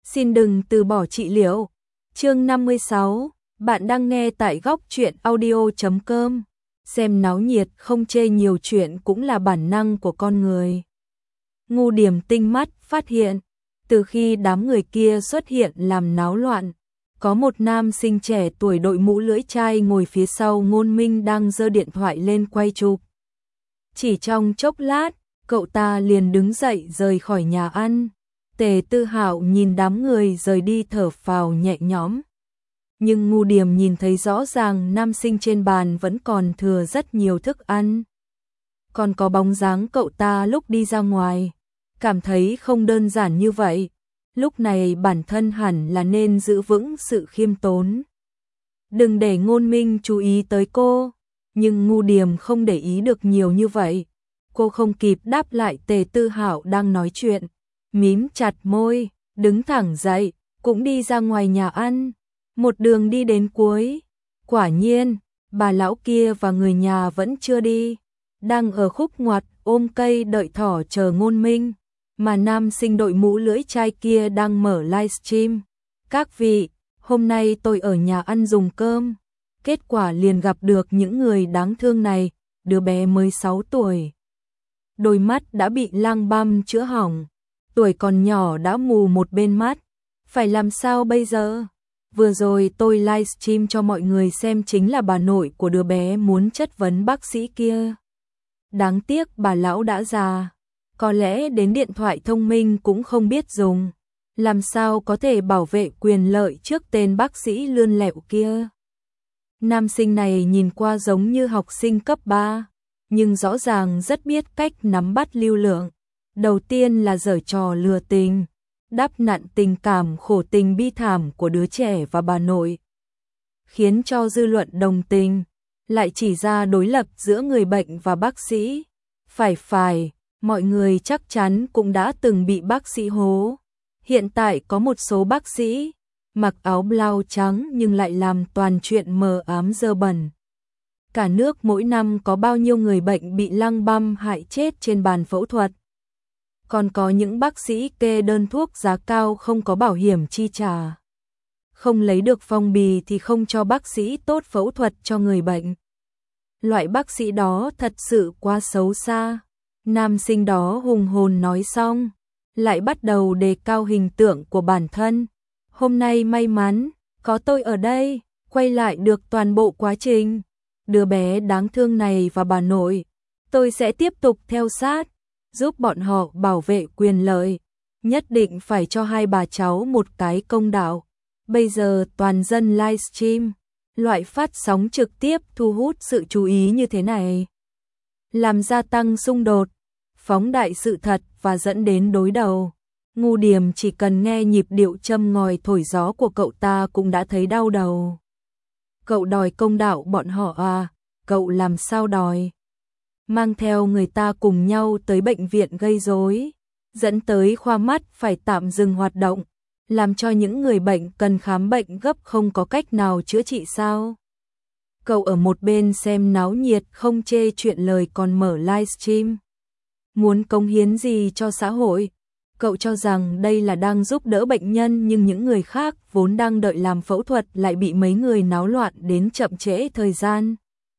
Xin đừng từ bỏ trị liệu. Chương 56, bạn đang nghe tại góc truyện audio.com. Xem náo nhiệt không chê nhiều chuyện cũng là bản năng của con người. Ngu Điềm tinh mắt phát hiện, từ khi đám người kia xuất hiện làm náo loạn, có một nam sinh trẻ tuổi đội mũ lưỡi chai ngồi phía sau Ngôn Minh đang giơ điện thoại lên quay chụp. Chỉ trong chốc lát, cậu ta liền đứng dậy rời khỏi nhà ăn. Tề Tư Hạo nhìn đám người rời đi thở phào nhẹ nhõm. Nhưng Ngu Điềm nhìn thấy rõ ràng nam sinh trên bàn vẫn còn thừa rất nhiều thức ăn. Còn có bóng dáng cậu ta lúc đi ra ngoài. Cảm thấy không đơn giản như vậy. Lúc này bản thân hẳn là nên giữ vững sự khiêm tốn. Đừng để Ngôn Minh chú ý tới cô. Nhưng Ngu Điềm không để ý được nhiều như vậy. Cô không kịp đáp lại Tề Tư Hạo đang nói chuyện. Mím chặt môi, đứng thẳng dậy, cũng đi ra ngoài nhà ăn. Một đường đi đến cuối. Quả nhiên, bà lão kia và người nhà vẫn chưa đi. Đang ở khúc ngoặt ôm cây đợi thỏ chờ Ngôn Minh. Mà nam sinh đội mũ lưỡi chai kia đang mở livestream. Các vị, hôm nay tôi ở nhà ăn dùng cơm. Kết quả liền gặp được những người đáng thương này, đứa bé mới 6 tuổi. Đôi mắt đã bị lang băm chữa hỏng. Tuổi còn nhỏ đã mù một bên mắt. Phải làm sao bây giờ? Vừa rồi tôi livestream cho mọi người xem chính là bà nội của đứa bé muốn chất vấn bác sĩ kia. Đáng tiếc bà lão đã già. Có lẽ đến điện thoại thông minh cũng không biết dùng. Làm sao có thể bảo vệ quyền lợi trước tên bác sĩ lươn lẹo kia. Nam sinh này nhìn qua giống như học sinh cấp 3, nhưng rõ ràng rất biết cách nắm bắt lưu lượng. Đầu tiên là giở trò lừa tình, đắp nặn tình cảm khổ tình bi thảm của đứa trẻ và bà nội, khiến cho dư luận đồng tình, lại chỉ ra đối lập giữa người bệnh và bác sĩ. Phải, mọi người chắc chắn cũng đã từng bị bác sĩ hố. Hiện tại có một số bác sĩ mặc áo blau trắng nhưng lại làm toàn chuyện mờ ám dơ bẩn. Cả nước mỗi năm có bao nhiêu người bệnh bị lăng băm hại chết trên bàn phẫu thuật. Còn có những bác sĩ kê đơn thuốc giá cao không có bảo hiểm chi trả. Không lấy được phong bì thì không cho bác sĩ tốt phẫu thuật cho người bệnh. Loại bác sĩ đó thật sự quá xấu xa. Nam sinh đó hùng hồn nói xong, lại bắt đầu đề cao hình tượng của bản thân. Hôm nay may mắn, có tôi ở đây, quay lại được toàn bộ quá trình. Đứa bé đáng thương này và bà nội, tôi sẽ tiếp tục theo sát, giúp bọn họ bảo vệ quyền lợi. Nhất định phải cho hai bà cháu một cái công đạo. Bây giờ toàn dân livestream, loại phát sóng trực tiếp thu hút sự chú ý như thế này, làm gia tăng xung đột, phóng đại sự thật và dẫn đến đối đầu. Ngu Điềm chỉ cần nghe nhịp điệu châm ngòi thổi gió của cậu ta cũng đã thấy đau đầu. Cậu đòi công đạo bọn họ à? Cậu làm sao đòi? Mang theo người ta cùng nhau tới bệnh viện gây rối, dẫn tới khoa mắt phải tạm dừng hoạt động, làm cho những người bệnh cần khám bệnh gấp không có cách nào chữa trị sao? Cậu ở một bên xem náo nhiệt không chê chuyện lời còn mở livestream. Muốn cống hiến gì cho xã hội? Cậu cho rằng đây là đang giúp đỡ bệnh nhân, nhưng những người khác vốn đang đợi làm phẫu thuật lại bị mấy người náo loạn đến chậm trễ thời gian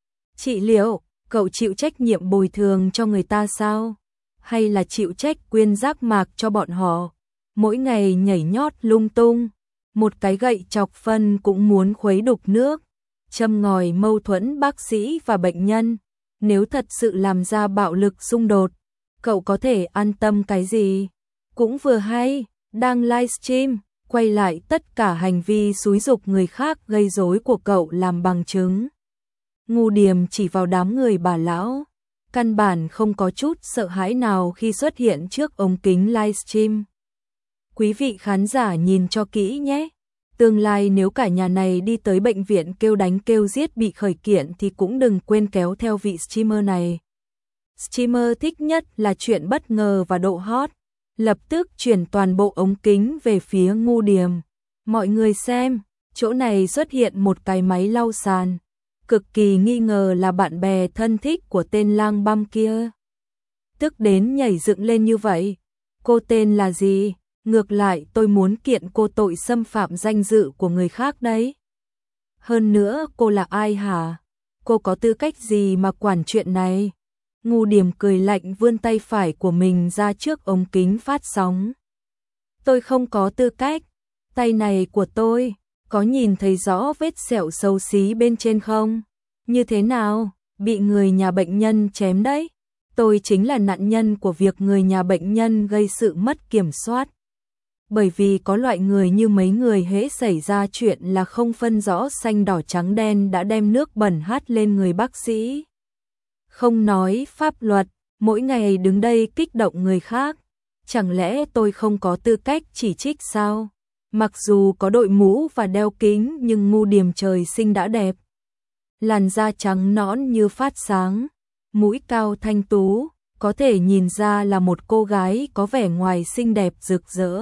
trị liệu. Cậu chịu trách nhiệm bồi thường cho người ta sao? Hay là chịu trách quyên giác mạc cho bọn họ? Mỗi ngày nhảy nhót lung tung, một cái gậy chọc phân cũng muốn khuấy đục nước, châm ngòi mâu thuẫn bác sĩ và bệnh nhân. Nếu thật sự làm ra bạo lực xung đột, cậu có thể an tâm cái gì? Cũng vừa hay, đang livestream, quay lại tất cả hành vi xúi giục người khác gây rối của cậu làm bằng chứng. Ngu Điềm chỉ vào đám người bà lão, căn bản không có chút sợ hãi nào khi xuất hiện trước ống kính livestream. Quý vị khán giả nhìn cho kỹ nhé. Tương lai nếu cả nhà này đi tới bệnh viện kêu đánh kêu giết bị khởi kiện thì cũng đừng quên kéo theo vị streamer này. Streamer thích nhất là chuyện bất ngờ và độ hot. Lập tức chuyển toàn bộ ống kính về phía Ngu Điềm. Mọi người xem, chỗ này xuất hiện một cái máy lau sàn. Cực kỳ nghi ngờ là bạn bè thân thích của tên lang băm kia. Tức đến nhảy dựng lên như vậy. Cô tên là gì? Ngược lại tôi muốn kiện cô tội xâm phạm danh dự của người khác đấy. Hơn nữa cô là ai hả? Cô có tư cách gì mà quản chuyện này? Ngu Điềm cười lạnh vươn tay phải của mình ra trước ống kính phát sóng. Tôi không có tư cách. Tay này của tôi, có nhìn thấy rõ vết sẹo xấu xí bên trên không? Như thế nào? Bị người nhà bệnh nhân chém đấy. Tôi chính là nạn nhân của việc người nhà bệnh nhân gây sự mất kiểm soát. Bởi vì có loại người như mấy người hễ xảy ra chuyện là không phân rõ xanh đỏ trắng đen đã đem nước bẩn hắt lên người bác sĩ. Không nói pháp luật, mỗi ngày đứng đây kích động người khác. Chẳng lẽ tôi không có tư cách chỉ trích sao? Mặc dù có đội mũ và đeo kính nhưng Ngu Điềm trời sinh đã đẹp. Làn da trắng nõn như phát sáng, mũi cao thanh tú, có thể nhìn ra là một cô gái có vẻ ngoài xinh đẹp rực rỡ.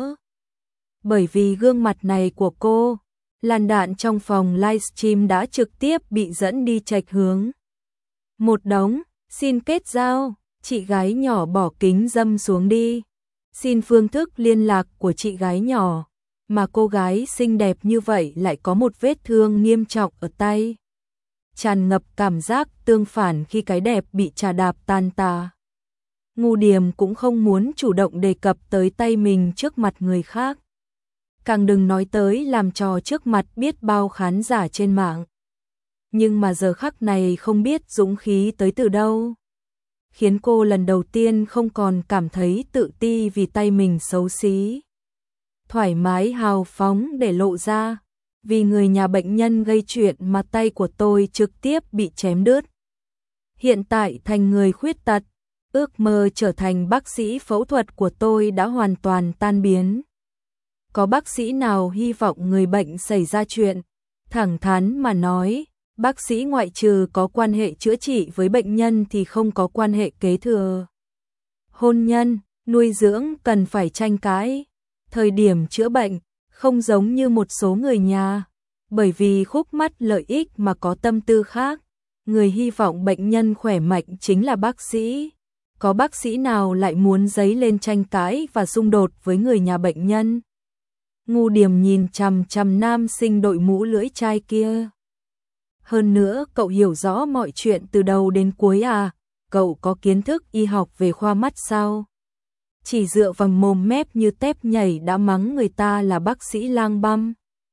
Bởi vì gương mặt này của cô, làn đạn trong phòng livestream đã trực tiếp bị dẫn đi chệch hướng. Một đống, xin kết giao, chị gái nhỏ bỏ kính dâm xuống đi. Xin phương thức liên lạc của chị gái nhỏ, mà cô gái xinh đẹp như vậy lại có một vết thương nghiêm trọng ở tay. Tràn ngập cảm giác tương phản khi cái đẹp bị trà đạp tan tà. Ngu Điềm cũng không muốn chủ động đề cập tới tay mình trước mặt người khác. Càng đừng nói tới làm trò trước mặt biết bao khán giả trên mạng. Nhưng mà giờ khắc này không biết dũng khí tới từ đâu. Khiến cô lần đầu tiên không còn cảm thấy tự ti vì tay mình xấu xí. Thoải mái hào phóng để lộ ra. Vì người nhà bệnh nhân gây chuyện mà tay của tôi trực tiếp bị chém đứt. Hiện tại thành người khuyết tật, ước mơ trở thành bác sĩ phẫu thuật của tôi đã hoàn toàn tan biến. Có bác sĩ nào hy vọng người bệnh xảy ra chuyện? Thẳng thắn mà nói, bác sĩ ngoại trừ có quan hệ chữa trị với bệnh nhân thì không có quan hệ kế thừa. Hôn nhân, nuôi dưỡng cần phải tranh cãi. Thời điểm chữa bệnh, không giống như một số người nhà. Bởi vì khúc mắc lợi ích mà có tâm tư khác. Người hy vọng bệnh nhân khỏe mạnh chính là bác sĩ. Có bác sĩ nào lại muốn dấy lên tranh cãi và xung đột với người nhà bệnh nhân? Ngu Điềm nhìn chằm chằm nam sinh đội mũ lưỡi chai kia. Hơn nữa cậu hiểu rõ mọi chuyện từ đầu đến cuối à? Cậu có kiến thức y học về khoa mắt sao? Chỉ dựa vào mồm mép như tép nhảy đã mắng người ta là bác sĩ lang băm.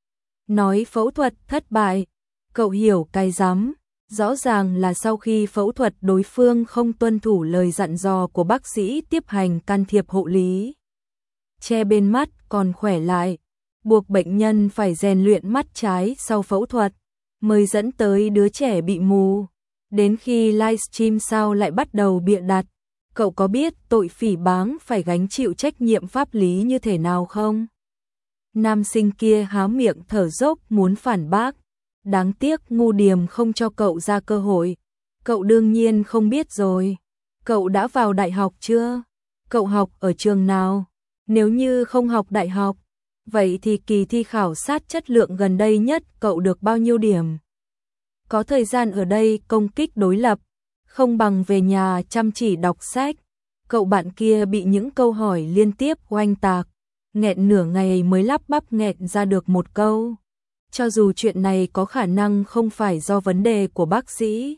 Nói phẫu thuật thất bại, cậu hiểu cái rắm. Rõ ràng là sau khi phẫu thuật đối phương không tuân thủ lời dặn dò của bác sĩ tiếp hành can thiệp hộ lý. Che bên mắt còn khỏe lại, buộc bệnh nhân phải rèn luyện mắt trái sau phẫu thuật, mới dẫn tới đứa trẻ bị mù. Đến khi livestream sau lại bắt đầu bịa đặt, cậu có biết tội phỉ báng phải gánh chịu trách nhiệm pháp lý như thế nào không? Nam sinh kia há miệng thở dốc muốn phản bác. Đáng tiếc Ngu Điềm không cho cậu ra cơ hội. Cậu đương nhiên không biết rồi. Cậu đã vào đại học chưa? Cậu học ở trường nào? Nếu như không học đại học, vậy thì kỳ thi khảo sát chất lượng gần đây nhất cậu được bao nhiêu điểm? Có thời gian ở đây công kích đối lập, không bằng về nhà chăm chỉ đọc sách. Cậu bạn kia bị những câu hỏi liên tiếp oanh tạc, nghẹn nửa ngày mới lắp bắp nghẹn ra được một câu. Cho dù chuyện này có khả năng không phải do vấn đề của bác sĩ.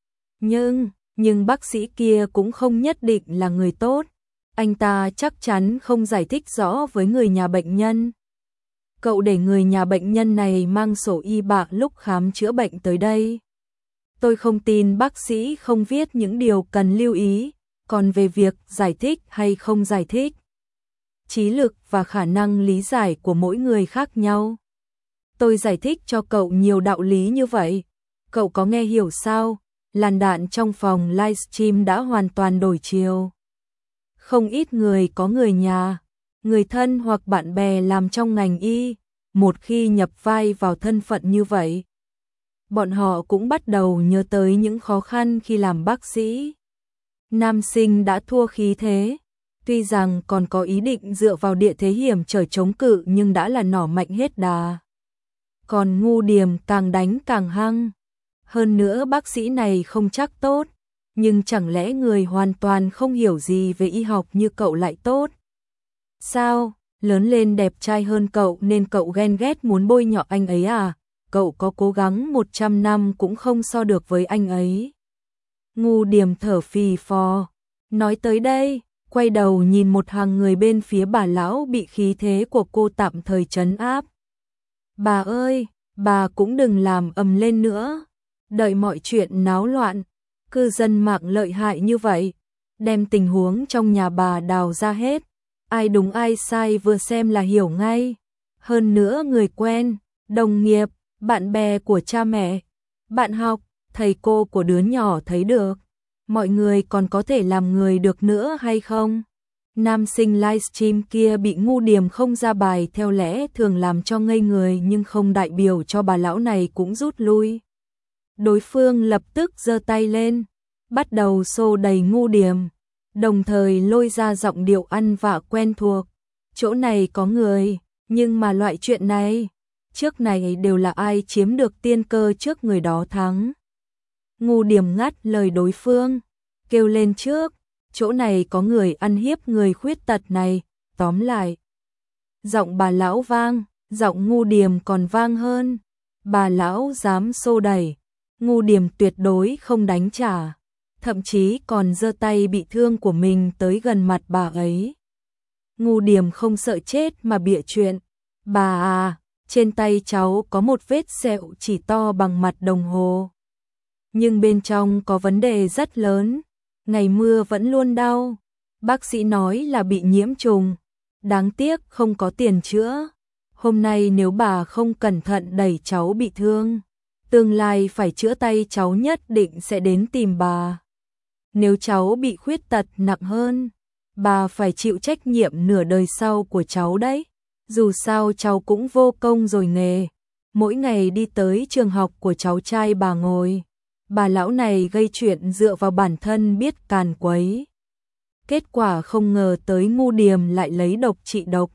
Nhưng bác sĩ kia cũng không nhất định là người tốt. Anh ta chắc chắn không giải thích rõ với người nhà bệnh nhân. Cậu để người nhà bệnh nhân này mang sổ y bạ lúc khám chữa bệnh tới đây. Tôi không tin bác sĩ không viết những điều cần lưu ý, còn về việc giải thích hay không giải thích, trí lực và khả năng lý giải của mỗi người khác nhau. Tôi giải thích cho cậu nhiều đạo lý như vậy, cậu có nghe hiểu sao? Làn đạn trong phòng livestream đã hoàn toàn đổi chiều. Không ít người có người nhà, người thân hoặc bạn bè làm trong ngành y, một khi nhập vai vào thân phận như vậy, bọn họ cũng bắt đầu nhớ tới những khó khăn khi làm bác sĩ. Nam sinh đã thua khí thế, tuy rằng còn có ý định dựa vào địa thế hiểm trở chống cự nhưng đã là nỏ mạnh hết đà. Còn Ngu Điềm càng đánh càng hăng. Hơn nữa bác sĩ này không chắc tốt, nhưng chẳng lẽ người hoàn toàn không hiểu gì về y học như cậu lại tốt? Sao? lớn lên đẹp trai hơn cậu nên cậu ghen ghét muốn bôi nhọ anh ấy à? Cậu có cố gắng 100 năm cũng không so được với anh ấy. Ngu Điềm thở phì phò, nói tới đây, quay đầu nhìn một hàng người bên phía bà lão bị khí thế của cô tạm thời trấn áp. Bà ơi, bà cũng đừng làm ầm lên nữa, đợi mọi chuyện náo loạn, cư dân mạng lợi hại như vậy, đem tình huống trong nhà bà đào ra hết, ai đúng ai sai vừa xem là hiểu ngay. Hơn nữa người quen, đồng nghiệp, bạn bè của cha mẹ, bạn học, thầy cô của đứa nhỏ thấy được, mọi người còn có thể làm người được nữa hay không? Nam sinh livestream kia bị Ngu Điềm không ra bài theo lẽ thường làm cho ngây người nhưng không đại biểu cho bà lão này cũng rút lui. Đối phương lập tức giơ tay lên, bắt đầu xô đẩy Ngu Điềm, đồng thời lôi ra giọng điệu ăn vạ quen thuộc. Chỗ này có người, nhưng mà loại chuyện này, trước này đều là ai chiếm được tiên cơ trước người đó thắng. Ngu Điềm ngắt lời đối phương, kêu lên trước, chỗ này có người ăn hiếp người khuyết tật này, tóm lại. Giọng bà lão vang, giọng Ngu Điềm còn vang hơn, bà lão dám xô đẩy, Ngu Điềm tuyệt đối không đánh trả, thậm chí còn giơ tay bị thương của mình tới gần mặt bà ấy. Ngu Điềm không sợ chết mà bịa chuyện, bà à, trên tay cháu có một vết sẹo chỉ to bằng mặt đồng hồ. Nhưng bên trong có vấn đề rất lớn, ngày mưa vẫn luôn đau, bác sĩ nói là bị nhiễm trùng, đáng tiếc không có tiền chữa. Hôm nay nếu bà không cẩn thận đẩy cháu bị thương, tương lai phải chữa tay cháu nhất định sẽ đến tìm bà. Nếu cháu bị khuyết tật nặng hơn, bà phải chịu trách nhiệm nửa đời sau của cháu đấy. Dù sao cháu cũng vô công rồi nghề, mỗi ngày đi tới trường học của cháu trai bà ngồi. Bà lão này gây chuyện dựa vào bản thân biết càn quấy. Kết quả không ngờ tới Ngu Điềm lại lấy độc trị độc.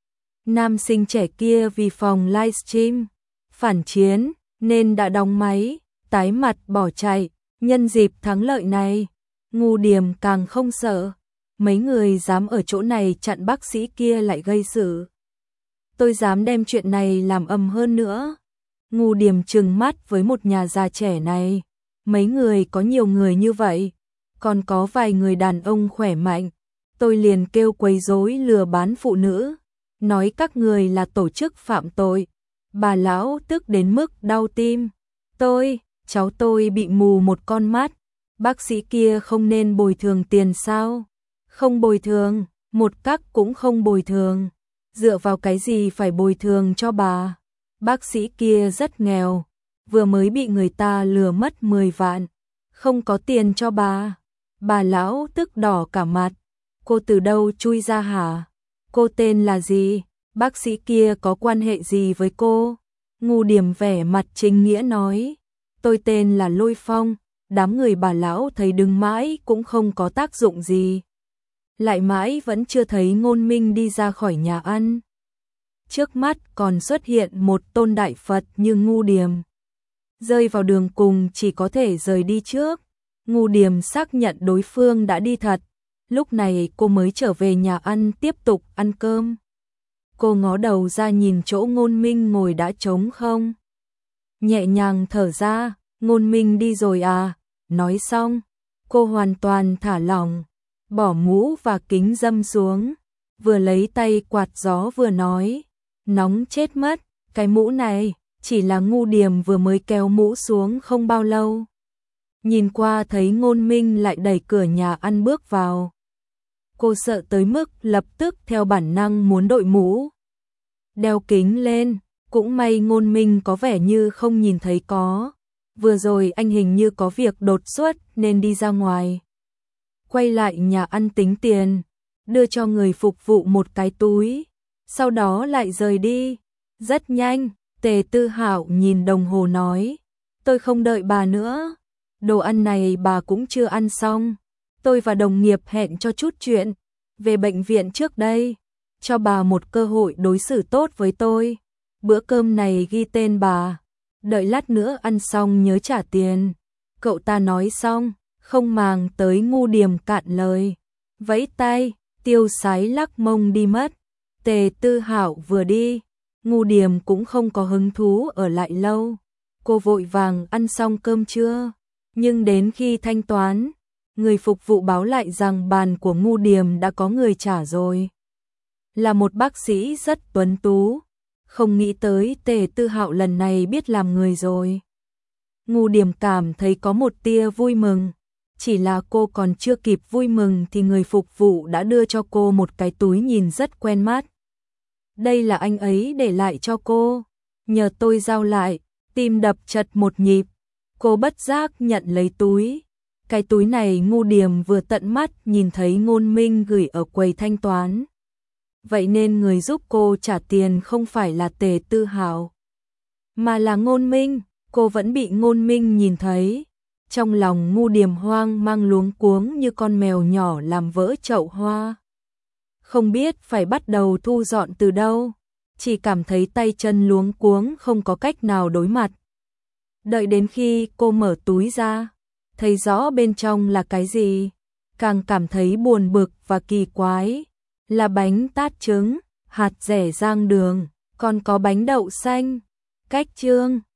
Nam sinh trẻ kia vì phòng livestream phản chiến nên đã đóng máy, tái mặt bỏ chạy. Nhân dịp thắng lợi này, Ngu Điềm càng không sợ. Mấy người dám ở chỗ này chặn bác sĩ kia lại gây sự. Tôi dám đem chuyện này làm ầm hơn nữa. Ngu Điềm trừng mắt với một nhà già trẻ này. Mấy người có nhiều người như vậy, còn có vài người đàn ông khỏe mạnh, tôi liền kêu quấy rối lừa bán phụ nữ, nói các người là tổ chức phạm tội. Bà lão tức đến mức đau tim. Cháu tôi bị mù một con mắt, bác sĩ kia không nên bồi thường tiền sao? Không bồi thường, một cắc cũng không bồi thường. Dựa vào cái gì phải bồi thường cho bà? Bác sĩ kia rất nghèo, vừa mới bị người ta lừa mất 10 vạn, không có tiền cho bà. Bà lão tức đỏ cả mặt, cô từ đâu chui ra hả? Cô tên là gì? Bác sĩ kia có quan hệ gì với cô? Ngu Điềm vẻ mặt chính nghĩa nói, tôi tên là Lôi Phong. Đám người bà lão thấy đứng mãi cũng không có tác dụng gì. Lại mãi vẫn chưa thấy Ngôn Minh đi ra khỏi nhà ăn. Trước mắt còn xuất hiện một tôn đại Phật như Ngu Điềm. Rơi vào đường cùng chỉ có thể rời đi trước. Ngu Điềm xác nhận đối phương đã đi thật. Lúc này cô mới trở về nhà ăn tiếp tục ăn cơm. Cô ngó đầu ra nhìn chỗ Ngôn Minh ngồi đã trống không. Nhẹ nhàng thở ra, Ngôn Minh đi rồi à? Nói xong, cô hoàn toàn thả lỏng, bỏ mũ và kính râm xuống, vừa lấy tay quạt gió vừa nói, nóng chết mất, cái mũ này, chỉ là Ngu Điềm vừa mới kéo mũ xuống không bao lâu. Nhìn qua thấy Ngôn Minh lại đẩy cửa nhà ăn bước vào. Cô sợ tới mức lập tức theo bản năng muốn đội mũ, đeo kính lên, cũng may Ngôn Minh có vẻ như không nhìn thấy có. Vừa rồi anh hình như có việc đột xuất nên đi ra ngoài. Quay lại nhà ăn tính tiền, đưa cho người phục vụ một cái túi, sau đó lại rời đi. Rất nhanh, Tề Tư Hạo nhìn đồng hồ nói, tôi không đợi bà nữa, đồ ăn này bà cũng chưa ăn xong. Tôi và đồng nghiệp hẹn cho chút chuyện về bệnh viện trước đây, cho bà một cơ hội đối xử tốt với tôi. Bữa cơm này ghi tên bà, đợi lát nữa ăn xong nhớ trả tiền. Cậu ta nói xong, không màng tới Ngu Điềm cạn lời, vẫy tay, tiêu sái lắc mông đi mất. Tề Tư Hạo vừa đi, Ngu Điềm cũng không có hứng thú ở lại lâu. Cô vội vàng ăn xong cơm trưa, nhưng đến khi thanh toán, người phục vụ báo lại rằng bàn của Ngu Điềm đã có người trả rồi. Là một bác sĩ rất tuấn tú, không nghĩ tới Tề Tư Hạo lần này biết làm người rồi. Ngu Điềm cảm thấy có một tia vui mừng, chỉ là cô còn chưa kịp vui mừng thì người phục vụ đã đưa cho cô một cái túi nhìn rất quen mắt. Đây là anh ấy để lại cho cô, nhờ tôi giao lại, tim đập chật một nhịp. Cô bất giác nhận lấy túi. Cái túi này Ngu Điềm vừa tận mắt nhìn thấy Ngôn Minh gửi ở quầy thanh toán. Vậy nên người giúp cô trả tiền không phải là Tề Tư Hạo, mà là Ngôn Minh. Cô vẫn bị Ngôn Minh nhìn thấy. Trong lòng Ngu Điềm hoang mang luống cuống như con mèo nhỏ làm vỡ chậu hoa. Không biết phải bắt đầu thu dọn từ đâu, chỉ cảm thấy tay chân luống cuống không có cách nào đối mặt. Đợi đến khi cô mở túi ra, thấy rõ bên trong là cái gì, càng cảm thấy buồn bực và kỳ quái. Là bánh tát trứng, hạt dẻ rang đường, còn có bánh đậu xanh, cách trương.